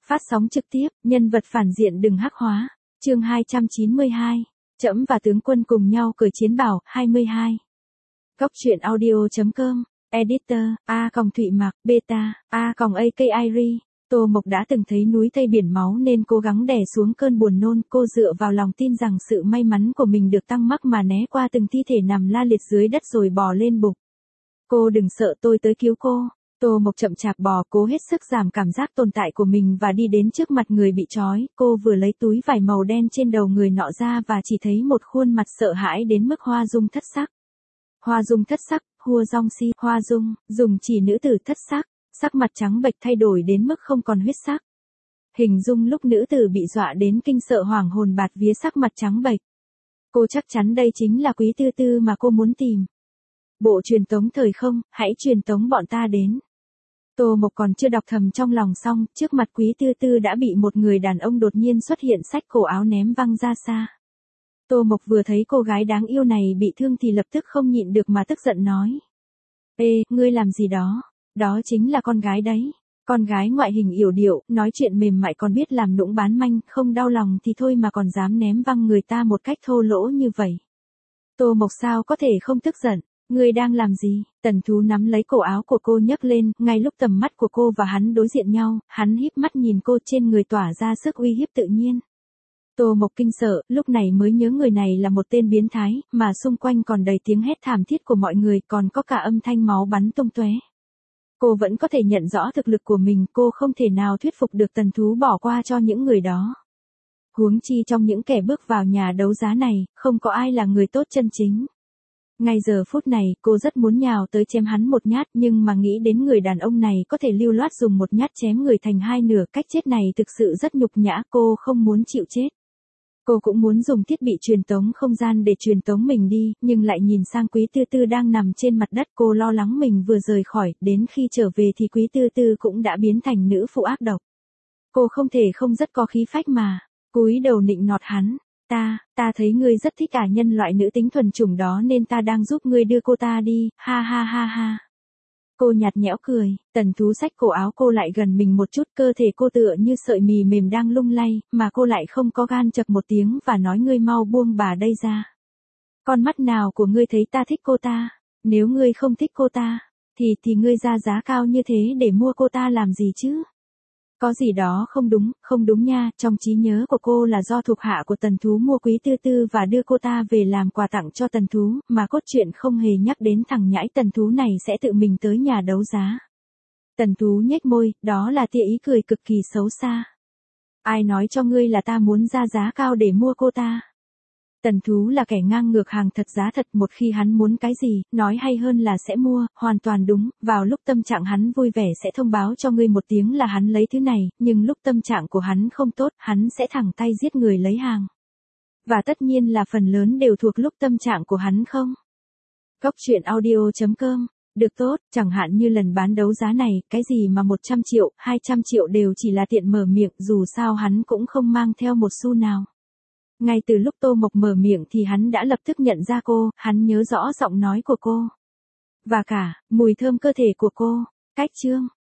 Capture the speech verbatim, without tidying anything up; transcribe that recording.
Phát sóng trực tiếp, nhân vật phản diện đừng hắc hóa. Chương hai trăm chín mươi hai. Trẫm và tướng quân cùng nhau cởi chiến bào, hai mươi hai. Góc truyện audio chấm com, Editor, A Còng Thụy Mạc, Beta, A Còng a ca i ri. Tô Mộc đã từng thấy núi Tây biển máu nên cố gắng đè xuống cơn buồn nôn, cô dựa vào lòng tin rằng sự may mắn của mình được tăng mắc mà né qua từng thi thể nằm la liệt dưới đất rồi bò lên bục. Cô đừng sợ, tôi tới cứu cô. Tô Mộc chậm chạp bò, cố hết sức giảm cảm giác tồn tại của mình và đi đến trước mặt người bị trói. Cô vừa lấy túi vải màu đen trên đầu người nọ ra và chỉ thấy một khuôn mặt sợ hãi đến mức hoa dung thất sắc. Hoa dung thất sắc, hua dong si, hoa dung, dùng chỉ nữ tử thất sắc, sắc mặt trắng bệch thay đổi đến mức không còn huyết sắc. Hình dung lúc nữ tử bị dọa đến kinh sợ hoảng hồn bạt vía, sắc mặt trắng bệch. Cô chắc chắn đây chính là Quý Tư Tư mà cô muốn tìm. Bộ truyền tống thời không, hãy truyền tống bọn ta đến. Tô Mộc còn chưa đọc thầm trong lòng xong, trước mặt Quý Tư Tư đã bị một người đàn ông đột nhiên xuất hiện xách cổ áo ném văng ra xa. Tô Mộc vừa thấy cô gái đáng yêu này bị thương thì lập tức không nhịn được mà tức giận nói. Ê, ngươi làm gì đó? Đó chính là con gái đấy. Con gái ngoại hình yểu điệu, nói chuyện mềm mại còn biết làm nũng bán manh, không đau lòng thì thôi mà còn dám ném văng người ta một cách thô lỗ như vậy. Tô Mộc sao có thể không tức giận? Ngươi đang làm gì? Tần Thú nắm lấy cổ áo của cô nhấc lên, ngay lúc tầm mắt của cô và hắn đối diện nhau, hắn híp mắt nhìn cô, trên người tỏa ra sức uy hiếp tự nhiên. Tô Mộc kinh sợ, lúc này mới nhớ người này là một tên biến thái, mà xung quanh còn đầy tiếng hét thảm thiết của mọi người, còn có cả âm thanh máu bắn tung tóe. Cô vẫn có thể nhận rõ thực lực của mình, cô không thể nào thuyết phục được Tần Thú bỏ qua cho những người đó. Huống chi trong những kẻ bước vào nhà đấu giá này, không có ai là người tốt chân chính. Ngay giờ phút này, cô rất muốn nhào tới chém hắn một nhát, nhưng mà nghĩ đến người đàn ông này có thể lưu loát dùng một nhát chém người thành hai nửa, cách chết này thực sự rất nhục nhã, cô không muốn chịu chết. Cô cũng muốn dùng thiết bị truyền tống không gian để truyền tống mình đi, nhưng lại nhìn sang Quý Tư Tư đang nằm trên mặt đất, cô lo lắng mình vừa rời khỏi, đến khi trở về thì Quý Tư Tư cũng đã biến thành nữ phụ ác độc. Cô không thể không rất có khí phách mà, cúi đầu nịnh nọt hắn. Ta, ta thấy ngươi rất thích cả nhân loại nữ tính thuần chủng đó nên ta đang giúp ngươi đưa cô ta đi, ha ha ha ha. Cô nhạt nhẽo cười, Tần Thú xách cổ áo cô lại gần mình một chút, cơ thể cô tựa như sợi mì mềm đang lung lay, mà cô lại không có gan chậc một tiếng và nói ngươi mau buông bà đây ra. Con mắt nào của ngươi thấy ta thích cô ta? Nếu ngươi không thích cô ta, thì thì ngươi ra giá cao như thế để mua cô ta làm gì chứ? Có gì đó không đúng, không đúng nha, trong trí nhớ của cô là do thuộc hạ của Tần Thú mua Quý Tư Tư và đưa cô ta về làm quà tặng cho Tần Thú, mà cốt truyện không hề nhắc đến thằng nhãi Tần Thú này sẽ tự mình tới nhà đấu giá. Tần Thú nhếch môi, đó là tia ý cười cực kỳ xấu xa. Ai nói cho ngươi là ta muốn ra giá cao để mua cô ta? Tần Thú là kẻ ngang ngược hàng thật giá thật, một khi hắn muốn cái gì, nói hay hơn là sẽ mua, hoàn toàn đúng, vào lúc tâm trạng hắn vui vẻ sẽ thông báo cho ngươi một tiếng là hắn lấy thứ này, nhưng lúc tâm trạng của hắn không tốt, hắn sẽ thẳng tay giết người lấy hàng. Và tất nhiên là phần lớn đều thuộc lúc tâm trạng của hắn không? Góc truyện audio chấm com, được tốt, chẳng hạn như lần bán đấu giá này, cái gì mà một trăm triệu, hai trăm triệu đều chỉ là tiện mở miệng, dù sao hắn cũng không mang theo một xu nào. Ngay từ lúc Tô Mộc mở miệng thì hắn đã lập tức nhận ra cô, hắn nhớ rõ giọng nói của cô. Và cả, mùi thơm cơ thể của cô. Cách chương.